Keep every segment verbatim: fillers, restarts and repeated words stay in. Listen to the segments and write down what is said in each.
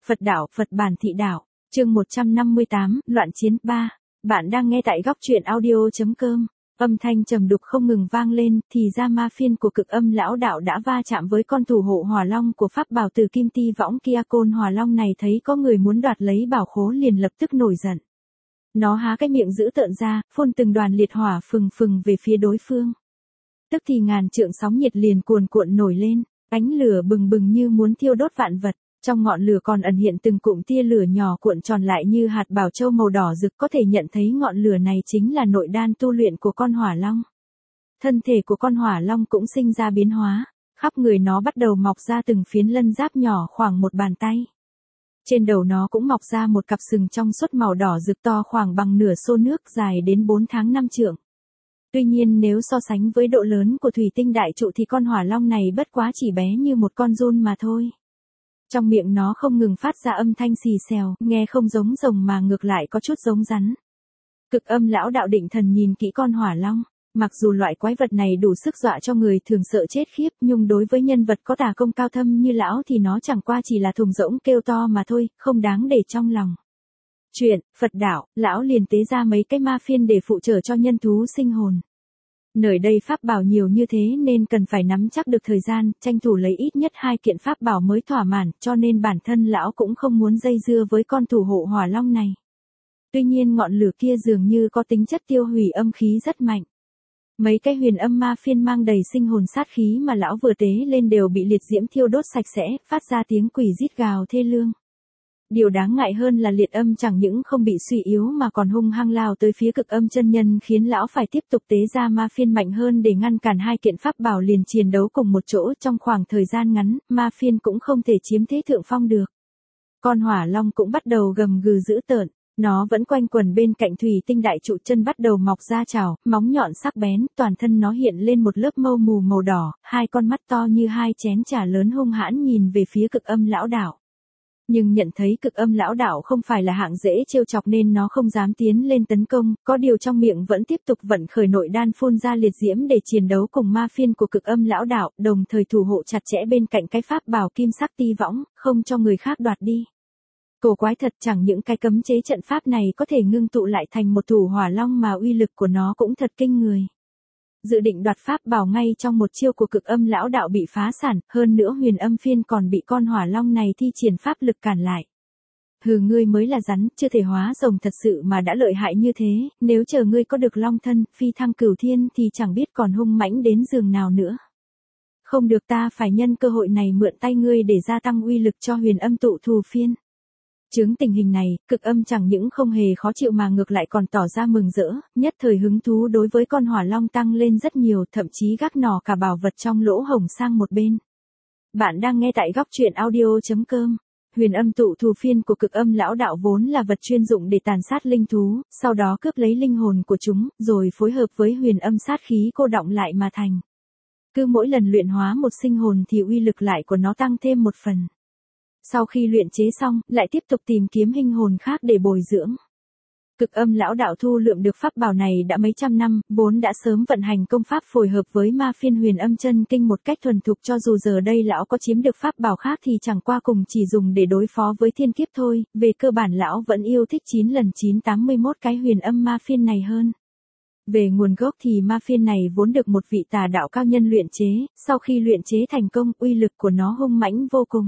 Phật đạo, Phật bản thị đạo, chương một trăm năm mươi tám, loạn chiến ba. Bạn đang nghe tại góc truyện audio.com. Âm thanh trầm đục không ngừng vang lên, thì ra ma phiên của Cực Âm lão đạo đã va chạm với con thủ hộ hỏa long của pháp bảo từ kim ti võng kia. Côn hỏa long này thấy có người muốn đoạt lấy bảo khố liền lập tức nổi giận. Nó há cái miệng dữ tợn ra, phun từng đoàn liệt hỏa phừng phừng về phía đối phương. Tức thì ngàn trượng sóng nhiệt liền cuồn cuộn nổi lên, ánh lửa bừng bừng như muốn thiêu đốt vạn vật. Trong ngọn lửa còn ẩn hiện từng cụm tia lửa nhỏ cuộn tròn lại như hạt bảo châu màu đỏ rực, có thể nhận thấy ngọn lửa này chính là nội đan tu luyện của con hỏa long. Thân thể của con hỏa long cũng sinh ra biến hóa, khắp người nó bắt đầu mọc ra từng phiến lân giáp nhỏ khoảng một bàn tay. Trên đầu nó cũng mọc ra một cặp sừng trong suốt màu đỏ rực to khoảng bằng nửa xô nước, dài đến bốn tháng năm trượng. Tuy nhiên nếu so sánh với độ lớn của thủy tinh đại trụ thì con hỏa long này bất quá chỉ bé như một con giun mà thôi. Trong miệng nó không ngừng phát ra âm thanh xì xèo, nghe không giống rồng mà ngược lại có chút giống rắn. Cực Âm lão đạo định thần nhìn kỹ con hỏa long, mặc dù loại quái vật này đủ sức dọa cho người thường sợ chết khiếp, nhưng đối với nhân vật có tà công cao thâm như lão thì nó chẳng qua chỉ là thùng rỗng kêu to mà thôi, không đáng để trong lòng. Chuyện, Phật đạo, lão liền tế ra mấy cái ma phiên để phụ trợ cho nhân thú sinh hồn. Nơi đây pháp bảo nhiều như thế nên cần phải nắm chắc được thời gian, tranh thủ lấy ít nhất hai kiện pháp bảo mới thỏa mãn, cho nên bản thân lão cũng không muốn dây dưa với con thủ hộ hỏa long này. Tuy nhiên ngọn lửa kia dường như có tính chất tiêu hủy âm khí rất mạnh. Mấy cái huyền âm ma phiên mang đầy sinh hồn sát khí mà lão vừa tế lên đều bị liệt diễm thiêu đốt sạch sẽ, phát ra tiếng quỷ rít gào thê lương. Điều đáng ngại hơn là liệt âm chẳng những không bị suy yếu mà còn hung hăng lao tới phía Cực Âm chân nhân, khiến lão phải tiếp tục tế ra ma phiên mạnh hơn để ngăn cản hai kiện pháp bảo liền chiến đấu cùng một chỗ. Trong khoảng thời gian ngắn, ma phiên cũng không thể chiếm thế thượng phong được. Con hỏa long cũng bắt đầu gầm gừ dữ tợn, nó vẫn quanh quẩn bên cạnh thủy tinh đại trụ, chân bắt đầu mọc ra chảo, móng nhọn sắc bén, toàn thân nó hiện lên một lớp mâu mù màu đỏ, hai con mắt to như hai chén trà lớn hung hãn nhìn về phía Cực Âm lão đạo. Nhưng nhận thấy Cực Âm lão đạo không phải là hạng dễ trêu chọc nên nó không dám tiến lên tấn công, có điều trong miệng vẫn tiếp tục vận khởi nội đan phun ra liệt diễm để chiến đấu cùng ma phiên của Cực Âm lão đạo, đồng thời thủ hộ chặt chẽ bên cạnh cái pháp bảo kim sắc ti võng, không cho người khác đoạt đi. Cổ quái thật, chẳng những cái cấm chế trận pháp này có thể ngưng tụ lại thành một thủ hỏa long mà uy lực của nó cũng thật kinh người. Dự định đoạt pháp bảo ngay trong một chiêu của Cực Âm lão đạo bị phá sản, hơn nữa huyền âm phiên còn bị con hỏa long này thi triển pháp lực cản lại. Hừ, ngươi mới là rắn, chưa thể hóa rồng thật sự mà đã lợi hại như thế, nếu chờ ngươi có được long thân, phi thăng cửu thiên thì chẳng biết còn hung mãnh đến giường nào nữa. Không được, ta phải nhân cơ hội này mượn tay ngươi để gia tăng uy lực cho huyền âm tụ thù phiên. Chứng tình hình này, Cực Âm chẳng những không hề khó chịu mà ngược lại còn tỏ ra mừng rỡ, nhất thời hứng thú đối với con hỏa long tăng lên rất nhiều, thậm chí gác nỏ cả bảo vật trong lỗ hổng sang một bên. Bạn đang nghe tại góc truyện audio.com. Huyền âm tụ thù phiên của Cực Âm lão đạo vốn là vật chuyên dụng để tàn sát linh thú, sau đó cướp lấy linh hồn của chúng, rồi phối hợp với huyền âm sát khí cô đọng lại mà thành. Cứ mỗi lần luyện hóa một sinh hồn thì uy lực lại của nó tăng thêm một phần. Sau khi luyện chế xong, lại tiếp tục tìm kiếm linh hồn khác để bồi dưỡng. Cực Âm lão đạo thu lượm được pháp bảo này đã mấy trăm năm, vốn đã sớm vận hành công pháp phối hợp với ma phiên huyền âm chân kinh một cách thuần thục, cho dù giờ đây lão có chiếm được pháp bảo khác thì chẳng qua cùng chỉ dùng để đối phó với thiên kiếp thôi, về cơ bản lão vẫn yêu thích chín lần chín tám mươi mốt cái huyền âm ma phiên này hơn. Về nguồn gốc thì ma phiên này vốn được một vị tà đạo cao nhân luyện chế, sau khi luyện chế thành công, uy lực của nó hung mãnh vô cùng.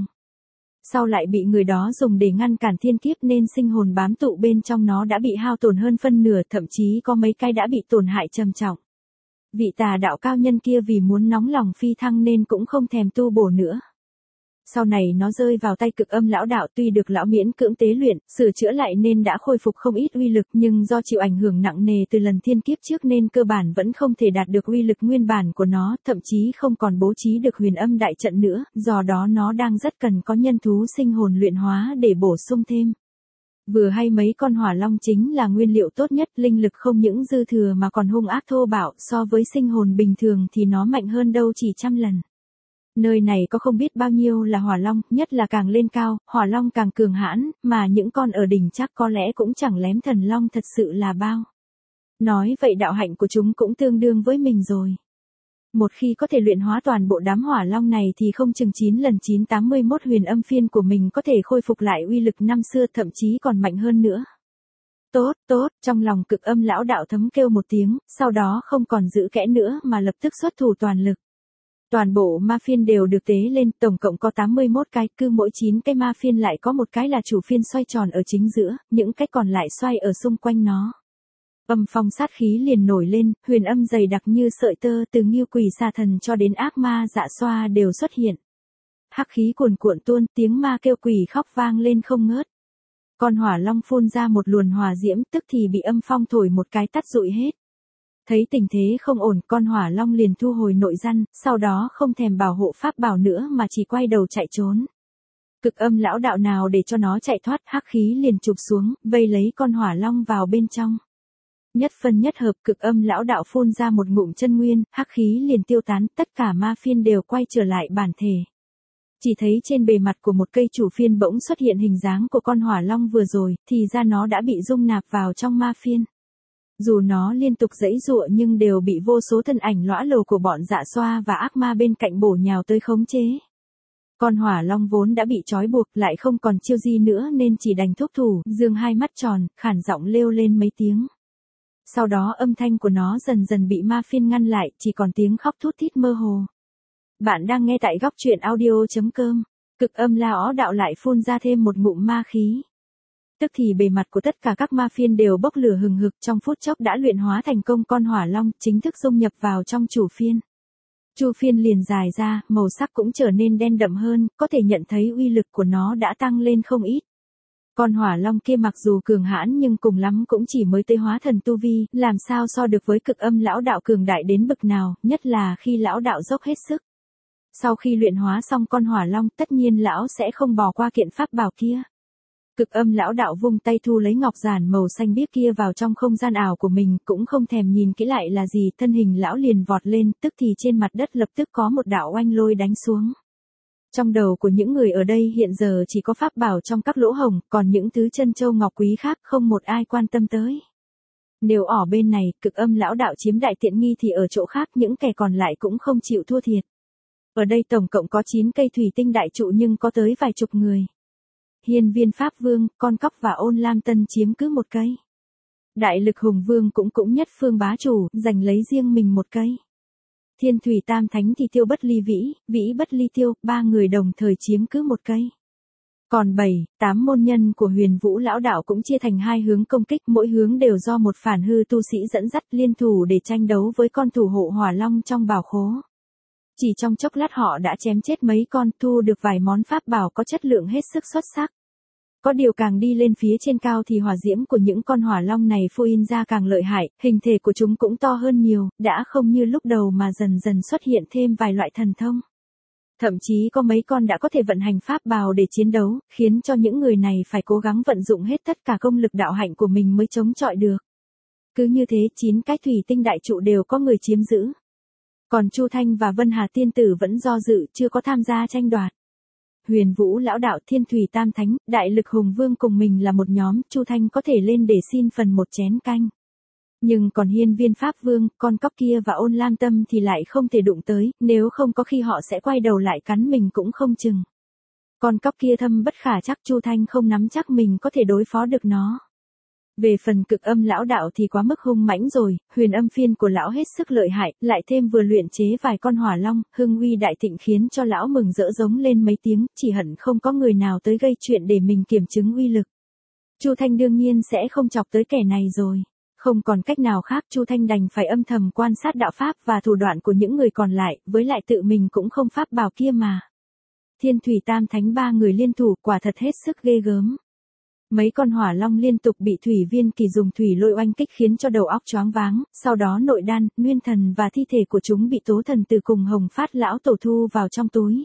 Sau lại bị người đó dùng để ngăn cản thiên kiếp nên sinh hồn bám tụ bên trong nó đã bị hao tổn hơn phân nửa, thậm chí có mấy cái đã bị tổn hại trầm trọng. Vị tà đạo cao nhân kia vì muốn nóng lòng phi thăng nên cũng không thèm tu bổ nữa. Sau này nó rơi vào tay Cực Âm lão đạo, tuy được lão miễn cưỡng tế luyện, sửa chữa lại nên đã khôi phục không ít uy lực, nhưng do chịu ảnh hưởng nặng nề từ lần thiên kiếp trước nên cơ bản vẫn không thể đạt được uy lực nguyên bản của nó, thậm chí không còn bố trí được huyền âm đại trận nữa, do đó nó đang rất cần có nhân thú sinh hồn luyện hóa để bổ sung thêm. Vừa hay mấy con hỏa long chính là nguyên liệu tốt nhất, linh lực không những dư thừa mà còn hung ác thô bạo, so với sinh hồn bình thường thì nó mạnh hơn đâu chỉ trăm lần. Nơi này có không biết bao nhiêu là hỏa long, nhất là càng lên cao, hỏa long càng cường hãn, mà những con ở đỉnh chắc có lẽ cũng chẳng lém thần long thật sự là bao. Nói vậy đạo hạnh của chúng cũng tương đương với mình rồi. một khi có thể luyện hóa toàn bộ đám hỏa long này thì không chừng chín lần chín tám mươi mốt huyền âm phiên của mình có thể khôi phục lại uy lực năm xưa, thậm chí còn mạnh hơn nữa. Tốt, tốt, trong lòng Cực Âm lão đạo thấm kêu một tiếng, sau đó không còn giữ kẽ nữa mà lập tức xuất thủ toàn lực. Toàn bộ ma phiên đều được tế lên, tổng cộng có tám mươi mốt cái, cứ mỗi chín cái ma phiên lại có một cái là chủ phiên xoay tròn ở chính giữa, những cái còn lại xoay ở xung quanh nó. Âm phong sát khí liền nổi lên, huyền âm dày đặc như sợi tơ, từ Ngưu Quỷ Xà Thần cho đến ác ma Dạ Xoa đều xuất hiện. Hắc khí cuồn cuộn tuôn, tiếng ma kêu quỷ khóc vang lên không ngớt. Con hỏa long phun ra một luồn hỏa diễm, tức thì bị âm phong thổi một cái tắt rụi hết. Thấy tình thế không ổn, con hỏa long liền thu hồi nội gian, sau đó không thèm bảo hộ pháp bảo nữa mà chỉ quay đầu chạy trốn. Cực Âm lão đạo nào để cho nó chạy thoát, hắc khí liền chụp xuống, vây lấy con hỏa long vào bên trong. Nhất phân nhất hợp, Cực Âm lão đạo phun ra một ngụm chân nguyên, hắc khí liền tiêu tán, tất cả ma phiên đều quay trở lại bản thể. Chỉ thấy trên bề mặt của một cây chủ phiên bỗng xuất hiện hình dáng của con hỏa long vừa rồi, thì ra nó đã bị dung nạp vào trong ma phiên. Dù nó liên tục giãy giụa nhưng đều bị vô số thân ảnh lõa lồ của bọn Dạ Xoa và ác ma bên cạnh bổ nhào tới khống chế. Con hỏa long vốn đã bị trói buộc lại không còn chiêu gì nữa nên chỉ đành thúc thủ, dương hai mắt tròn, khản giọng lêu lên mấy tiếng. Sau đó âm thanh của nó dần dần bị ma phiên ngăn lại, chỉ còn tiếng khóc thút thít mơ hồ. Bạn đang nghe tại góc truyện audio chấm com. Cực Âm lão đạo lại phun ra thêm một ngụm ma khí. Tức thì bề mặt của tất cả các ma phiên đều bốc lửa hừng hực, trong phút chốc đã luyện hóa thành công con hỏa long, chính thức dung nhập vào trong chủ phiên. Chu phiên liền dài ra, màu sắc cũng trở nên đen đậm hơn, có thể nhận thấy uy lực của nó đã tăng lên không ít. Con hỏa long kia mặc dù cường hãn nhưng cùng lắm cũng chỉ mới tới hóa thần tu vi, làm sao so được với Cực Âm lão đạo cường đại đến bậc nào, nhất là khi lão đạo dốc hết sức. Sau khi luyện hóa xong con hỏa long, tất nhiên lão sẽ không bỏ qua kiện pháp bảo kia. Cực Âm lão đạo vung tay thu lấy ngọc giản màu xanh biếc kia vào trong không gian ảo của mình, cũng không thèm nhìn kỹ lại là gì, thân hình lão liền vọt lên, tức thì trên mặt đất lập tức có một đạo oanh lôi đánh xuống. Trong đầu của những người ở đây hiện giờ chỉ có pháp bảo trong các lỗ hổng, còn những thứ chân châu ngọc quý khác không một ai quan tâm tới. Nếu ở bên này, Cực Âm lão đạo chiếm đại tiện nghi thì ở chỗ khác những kẻ còn lại cũng không chịu thua thiệt. Ở đây tổng cộng có chín cây thủy tinh đại trụ nhưng có tới vài chục người. Hiên Viên Pháp Vương, Con Cóc và Ôn Lam Tân chiếm cứ một cây. Đại Lực Hùng Vương cũng cũng nhất phương bá chủ, giành lấy riêng mình một cây. Thiên Thủy Tam Thánh thì Tiêu Bất Ly Vĩ, Vĩ Bất Ly Tiêu, ba người đồng thời chiếm cứ một cây. Còn bảy, tám môn nhân của Huyền Vũ lão đạo cũng chia thành hai hướng công kích, mỗi hướng đều do một phản hư tu sĩ dẫn dắt liên thủ để tranh đấu với con thủ hộ hỏa long trong bảo khố. Chỉ trong chốc lát họ đã chém chết mấy con, thu được vài món pháp bảo có chất lượng hết sức xuất sắc. Có điều càng đi lên phía trên cao thì hỏa diễm của những con hỏa long này phun ra càng lợi hại, hình thể của chúng cũng to hơn nhiều, đã không như lúc đầu mà dần dần xuất hiện thêm vài loại thần thông. Thậm chí có mấy con đã có thể vận hành pháp bào để chiến đấu, khiến cho những người này phải cố gắng vận dụng hết tất cả công lực đạo hạnh của mình mới chống chọi được. Cứ như thế chín cái thủy tinh đại trụ đều có người chiếm giữ. Còn Chu Thanh và Vân Hà tiên tử vẫn do dự, chưa có tham gia tranh đoạt. Huyền Vũ lão đạo, Thiên Thủy Tam Thánh, Đại Lực Hùng Vương cùng mình là một nhóm, Chu Thanh có thể lên để xin phần một chén canh. Nhưng còn Hiên Viên Pháp Vương, Con Cóc kia và Ôn Lam Tâm thì lại không thể đụng tới, nếu không có khi họ sẽ quay đầu lại cắn mình cũng không chừng. Con Cóc kia thâm bất khả chắc, Chu Thanh không nắm chắc mình có thể đối phó được nó. Về phần Cực Âm lão đạo thì quá mức hung mãnh rồi, huyền âm phiên của lão hết sức lợi hại, lại thêm vừa luyện chế vài con hỏa long, hưng uy đại thịnh khiến cho lão mừng rỡ giống lên mấy tiếng, chỉ hận không có người nào tới gây chuyện để mình kiểm chứng uy lực. Chu Thanh đương nhiên sẽ không chọc tới kẻ này rồi. Không còn cách nào khác, Chu Thanh đành phải âm thầm quan sát đạo pháp và thủ đoạn của những người còn lại, với lại tự mình cũng không pháp bảo kia mà. Thiên Thủy Tam Thánh ba người liên thủ quả thật hết sức ghê gớm. Mấy con hỏa long liên tục bị Thủy Viên Kỳ dùng thủy lôi oanh kích khiến cho đầu óc choáng váng, sau đó nội đan, nguyên thần và thi thể của chúng bị Tố Thần Tử cùng Hồng Phát lão tổ thu vào trong túi.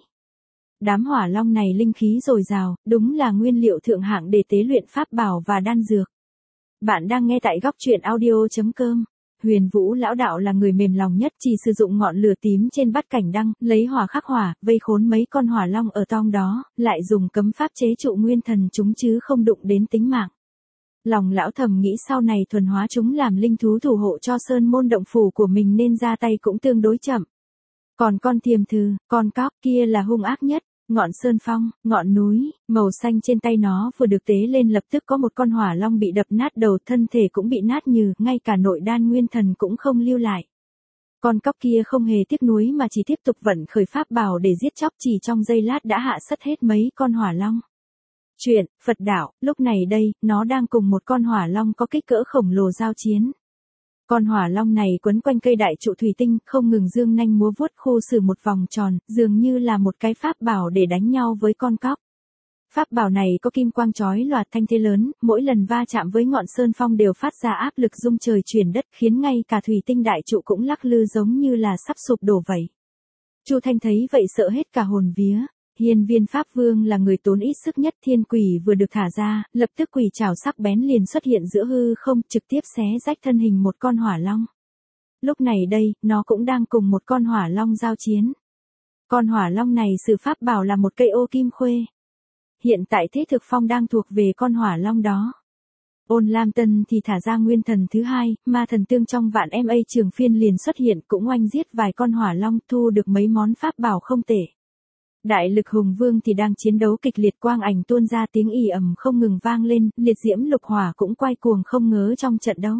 Đám hỏa long này linh khí dồi dào, đúng là nguyên liệu thượng hạng để tế luyện pháp bảo và đan dược. Bạn đang nghe tại góc truyện audio chấm com. Huyền Vũ lão đạo là người mềm lòng nhất, chỉ sử dụng ngọn lửa tím trên bát cảnh đăng, lấy hỏa khắc hỏa, vây khốn mấy con hỏa long ở tong đó, lại dùng cấm pháp chế trụ nguyên thần chúng chứ không đụng đến tính mạng. Lòng lão thầm nghĩ sau này thuần hóa chúng làm linh thú thủ hộ cho sơn môn động phủ của mình nên ra tay cũng tương đối chậm. Còn con thiềm thừ, con cóc kia là hung ác nhất. Ngọn sơn phong, ngọn núi, màu xanh trên tay nó vừa được tế lên lập tức có một con hỏa long bị đập nát đầu, thân thể cũng bị nát nhừ, ngay cả nội đan nguyên thần cũng không lưu lại. Con cóc kia không hề tiếc nuối mà chỉ tiếp tục vận khởi pháp bảo để giết chóc, chỉ trong giây lát đã hạ sất hết mấy con hỏa long. Chuyện, Phật đạo, lúc này đây, nó đang cùng một con hỏa long có kích cỡ khổng lồ giao chiến. Con hỏa long này quấn quanh cây đại trụ thủy tinh, không ngừng dương nanh múa vuốt khu xử một vòng tròn, dường như là một cái pháp bảo để đánh nhau với con cóc. Pháp bảo này có kim quang chói lòa, thanh thế lớn, mỗi lần va chạm với ngọn sơn phong đều phát ra áp lực rung trời chuyển đất, khiến ngay cả thủy tinh đại trụ cũng lắc lư giống như là sắp sụp đổ vậy. Chu Thanh thấy vậy sợ hết cả hồn vía. Hiên Viên Pháp Vương là người tốn ít sức nhất, thiên quỷ vừa được thả ra, lập tức quỷ trảo sắc bén liền xuất hiện giữa hư không, trực tiếp xé rách thân hình một con hỏa long. Lúc này đây, nó cũng đang cùng một con hỏa long giao chiến. Con hỏa long này sử pháp bảo là một cây ô kim khuê. Hiện tại thế thực phong đang thuộc về con hỏa long đó. Ôn Lam Tân thì thả ra nguyên thần thứ hai, ma thần tương trong vạn em a trường phiên liền xuất hiện, cũng oanh giết vài con hỏa long, thu được mấy món pháp bảo không tệ. Đại lực hùng vương thì đang chiến đấu kịch liệt, quang ảnh tuôn ra, tiếng ì ầm không ngừng vang lên, liệt diễm lục hỏa cũng quay cuồng không ngớ trong trận đấu.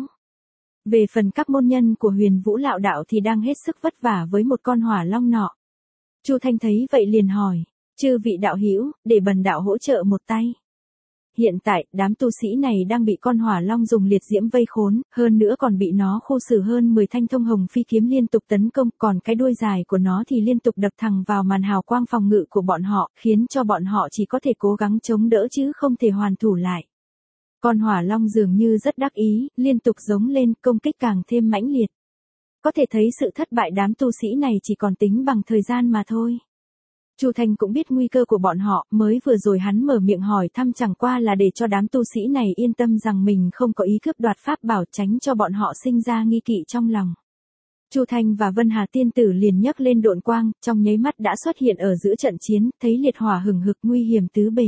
Về phần các môn nhân của Huyền Vũ Lão Đạo thì đang hết sức vất vả với một con hỏa long nọ. Chu Thanh thấy vậy liền hỏi, chư vị đạo hữu, để bần đạo hỗ trợ một tay. Hiện tại, đám tu sĩ này đang bị con hỏa long dùng liệt diễm vây khốn, hơn nữa còn bị nó khu xử hơn mười thanh thông hồng phi kiếm liên tục tấn công, còn cái đuôi dài của nó thì liên tục đập thẳng vào màn hào quang phòng ngự của bọn họ, khiến cho bọn họ chỉ có thể cố gắng chống đỡ chứ không thể hoàn thủ lại. Con hỏa long dường như rất đắc ý, liên tục giống lên, công kích càng thêm mãnh liệt. Có thể thấy sự thất bại đám tu sĩ này chỉ còn tính bằng thời gian mà thôi. Chu Thanh cũng biết nguy cơ của bọn họ, mới vừa rồi hắn mở miệng hỏi thăm chẳng qua là để cho đám tu sĩ này yên tâm rằng mình không có ý cướp đoạt pháp bảo, tránh cho bọn họ sinh ra nghi kỵ trong lòng. Chu Thanh và Vân Hà tiên tử liền nhấc lên độn quang, trong nháy mắt đã xuất hiện ở giữa trận chiến, thấy liệt hỏa hừng hực nguy hiểm tứ bề.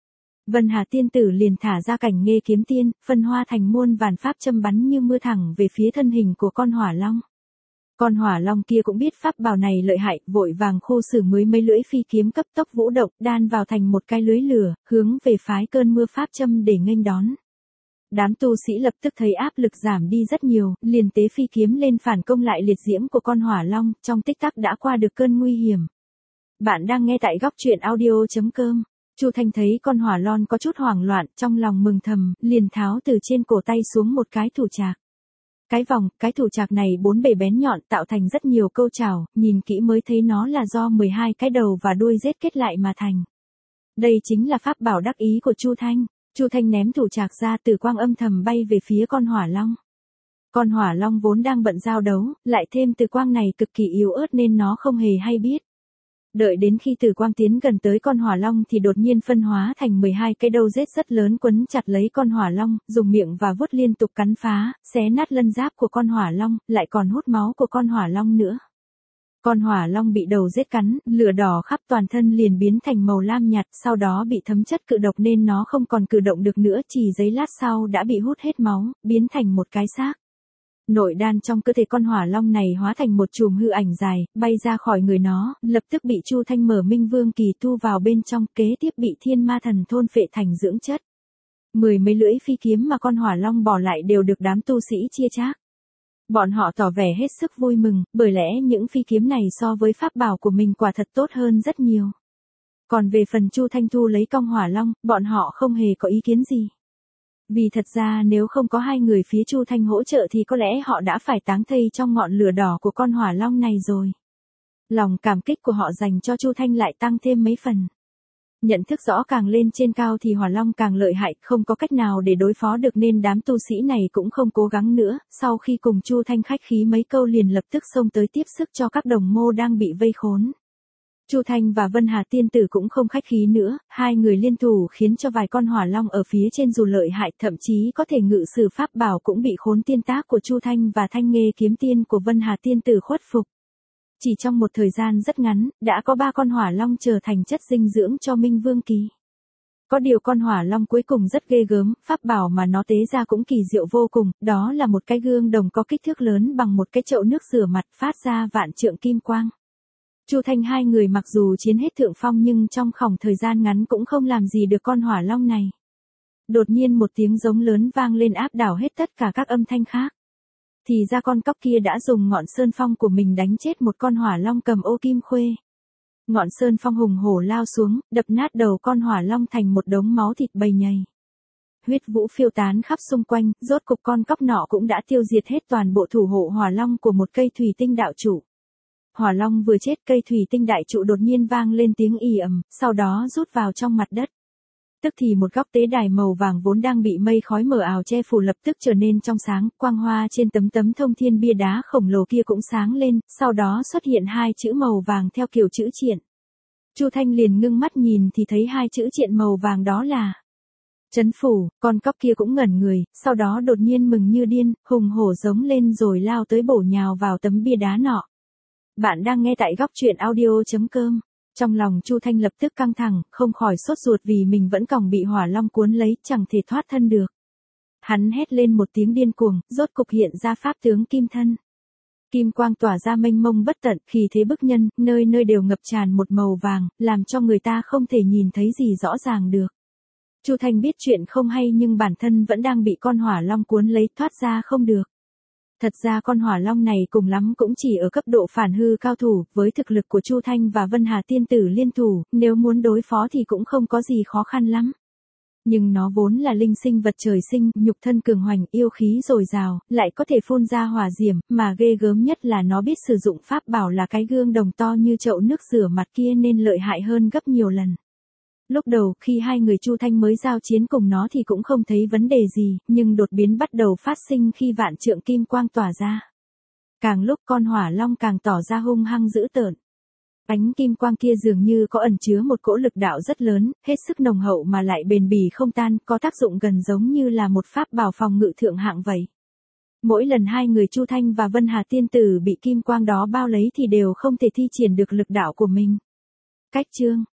Vân Hà tiên tử liền thả ra cảnh nghê kiếm tiên, phân hoa thành muôn vàn pháp châm bắn như mưa thẳng về phía thân hình của con hỏa long. Con hỏa long kia cũng biết pháp bảo này lợi hại, vội vàng khô xử mới mấy lưỡi phi kiếm cấp tốc vũ động, đan vào thành một cái lưới lửa, hướng về phái cơn mưa pháp châm để nghênh đón. Đám tu sĩ lập tức thấy áp lực giảm đi rất nhiều, liền tế phi kiếm lên phản công lại liệt diễm của con hỏa long, trong tích tắc đã qua được cơn nguy hiểm. Bạn đang nghe tại góc truyện audio chấm com. Chu Thanh thấy con hỏa long có chút hoảng loạn, trong lòng mừng thầm, liền tháo từ trên cổ tay xuống một cái thủ trạc. Cái vòng, cái thủ trạc này bốn bề bén nhọn tạo thành rất nhiều câu chảo, nhìn kỹ mới thấy nó là do mười hai cái đầu và đuôi rết kết lại mà thành. Đây chính là pháp bảo đắc ý của Chu Thanh. Chu Thanh ném thủ trạc ra, tử quang âm thầm bay về phía con hỏa long. Con hỏa long vốn đang bận giao đấu, lại thêm tử quang này cực kỳ yếu ớt nên nó không hề hay biết. Đợi đến khi tử quang tiến gần tới con hỏa long thì đột nhiên phân hóa thành mười hai cái đầu rết rất lớn quấn chặt lấy con hỏa long, dùng miệng và vuốt liên tục cắn phá, xé nát lân giáp của con hỏa long, lại còn hút máu của con hỏa long nữa. Con hỏa long bị đầu rết cắn, lửa đỏ khắp toàn thân liền biến thành màu lam nhạt, sau đó bị thấm chất cự độc nên nó không còn cử động được nữa, chỉ giây lát sau đã bị hút hết máu, biến thành một cái xác. Nội đan trong cơ thể con hỏa long này hóa thành một chùm hư ảnh dài, bay ra khỏi người nó, lập tức bị Chu Thanh mở Minh Vương kỳ thu vào bên trong, kế tiếp bị thiên ma thần thôn phệ thành dưỡng chất. Mười mấy lưỡi phi kiếm mà con hỏa long bỏ lại đều được đám tu sĩ chia chác. Bọn họ tỏ vẻ hết sức vui mừng, bởi lẽ những phi kiếm này so với pháp bảo của mình quả thật tốt hơn rất nhiều. Còn về phần Chu Thanh thu lấy con hỏa long, bọn họ không hề có ý kiến gì. Vì thật ra nếu không có hai người phía Chu Thanh hỗ trợ thì có lẽ họ đã phải táng thây trong ngọn lửa đỏ của con hỏa long này rồi. Lòng cảm kích của họ dành cho Chu Thanh lại tăng thêm mấy phần. Nhận thức rõ càng lên trên cao thì hỏa long càng lợi hại, không có cách nào để đối phó được nên đám tu sĩ này cũng không cố gắng nữa, sau khi cùng Chu Thanh khách khí mấy câu liền lập tức xông tới tiếp sức cho các đồng mô đang bị vây khốn. Chu Thanh và Vân Hà tiên tử cũng không khách khí nữa, hai người liên thủ khiến cho vài con hỏa long ở phía trên dù lợi hại thậm chí có thể ngự sử pháp bảo cũng bị khốn tiên tác của Chu Thanh và thanh nghê kiếm tiên của Vân Hà tiên tử khuất phục. Chỉ trong một thời gian rất ngắn, đã có ba con hỏa long trở thành chất dinh dưỡng cho Minh Vương kỳ. Có điều con hỏa long cuối cùng rất ghê gớm, pháp bảo mà nó tế ra cũng kỳ diệu vô cùng, đó là một cái gương đồng có kích thước lớn bằng một cái chậu nước rửa mặt phát ra vạn trượng kim quang. Chu Thanh hai người mặc dù chiến hết thượng phong nhưng trong khoảng thời gian ngắn cũng không làm gì được con hỏa long này. Đột nhiên một tiếng giống lớn vang lên áp đảo hết tất cả các âm thanh khác. Thì ra con cóc kia đã dùng ngọn sơn phong của mình đánh chết một con hỏa long cầm ô kim khuê. Ngọn sơn phong hùng hổ lao xuống, đập nát đầu con hỏa long thành một đống máu thịt bầy nhầy. Huyết vũ phiêu tán khắp xung quanh, rốt cục con cóc nọ cũng đã tiêu diệt hết toàn bộ thủ hộ hỏa long của một cây thủy tinh đạo trụ. Hỏa long vừa chết, cây thủy tinh đại trụ đột nhiên vang lên tiếng ì ầm, sau đó rút vào trong mặt đất. Tức thì một góc tế đài màu vàng vốn đang bị mây khói mờ ảo che phủ lập tức trở nên trong sáng, quang hoa trên tấm tấm thông thiên bia đá khổng lồ kia cũng sáng lên, sau đó xuất hiện hai chữ màu vàng theo kiểu chữ triện. Chu Thanh liền ngưng mắt nhìn thì thấy hai chữ triện màu vàng đó là Trấn phủ. Con cóc kia cũng ngẩn người, sau đó đột nhiên mừng như điên, hùng hổ giống lên rồi lao tới bổ nhào vào tấm bia đá nọ. Bạn đang nghe tại góc truyện audio.com. Trong lòng Chu Thanh lập tức căng thẳng, không khỏi sốt ruột vì mình vẫn còn bị hỏa long cuốn lấy, chẳng thể thoát thân được. Hắn hét lên một tiếng điên cuồng, rốt cục hiện ra pháp tướng kim thân. Kim quang tỏa ra mênh mông bất tận, khí thế bức nhân, nơi nơi đều ngập tràn một màu vàng, làm cho người ta không thể nhìn thấy gì rõ ràng được. Chu Thanh biết chuyện không hay nhưng bản thân vẫn đang bị con hỏa long cuốn lấy, thoát ra không được. Thật ra con hỏa long này cùng lắm cũng chỉ ở cấp độ phản hư cao thủ, với thực lực của Chu Thanh và Vân Hà tiên tử liên thủ, nếu muốn đối phó thì cũng không có gì khó khăn lắm. Nhưng nó vốn là linh sinh vật trời sinh, nhục thân cường hoành, yêu khí dồi dào, lại có thể phun ra hỏa diễm, mà ghê gớm nhất là nó biết sử dụng pháp bảo là cái gương đồng to như chậu nước rửa mặt kia nên lợi hại hơn gấp nhiều lần. Lúc đầu khi hai người Chu Thanh mới giao chiến cùng nó thì cũng không thấy vấn đề gì, nhưng đột biến bắt đầu phát sinh khi vạn trượng kim quang tỏa ra. Càng lúc con hỏa long càng tỏ ra hung hăng dữ tợn. Ánh kim quang kia dường như có ẩn chứa một cỗ lực đạo rất lớn, hết sức nồng hậu mà lại bền bỉ không tan, có tác dụng gần giống như là một pháp bảo phòng ngự thượng hạng vậy. Mỗi lần hai người Chu Thanh và Vân Hà tiên tử bị kim quang đó bao lấy thì đều không thể thi triển được lực đạo của mình. Cách chương